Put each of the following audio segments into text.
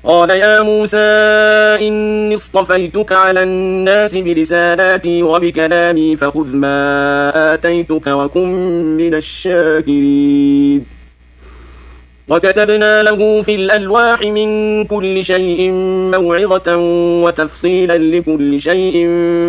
قال يا موسى إني اصطفيتك على الناس برسالاتي وبكلامي فخذ ما آتيتك وكن من الشاكرين. وكتبنا له في الألواح من كل شيء موعظة وتفصيلا لكل شيء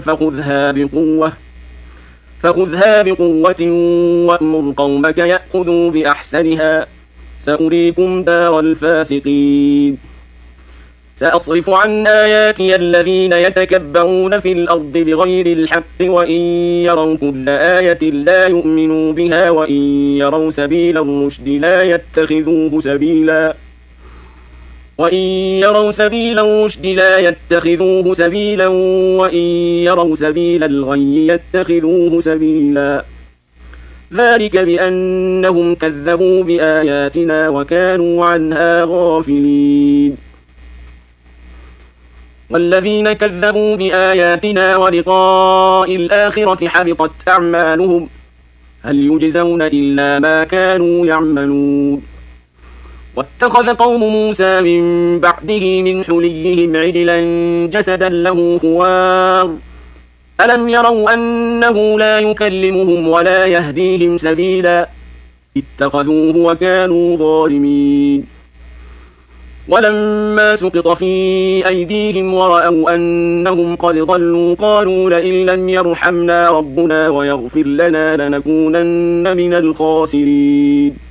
فخذها بقوة وأمر قومك يأخذوا بأحسنها سأريكم دار الفاسقين. سأصرف عن آياتي الذين يتكبرون في الأرض بغير الحق وإن يروا كل آية لا يؤمنوا بها وإن يروا سبيل الرشد لا يتخذوه سبيلا وإن يروا سبيل الغي يتخذوه سبيلا. ذلك بأنهم كذبوا بآياتنا وكانوا عنها غافلين. والذين كذبوا بآياتنا ولقاء الآخرة حبطت أعمالهم هل يجزون إلا ما كانوا يعملون. واتخذ قوم موسى من بعده من حليهم عجلا جسدا له خوار ألم يروا أنه لا يكلمهم ولا يهديهم سبيلا اتخذوه وكانوا ظالمين. ولما سقط في أيديهم ورأوا أنهم قد ضلوا قالوا لئن لم يرحمنا ربنا ويغفر لنا لنكونن من الخاسرين.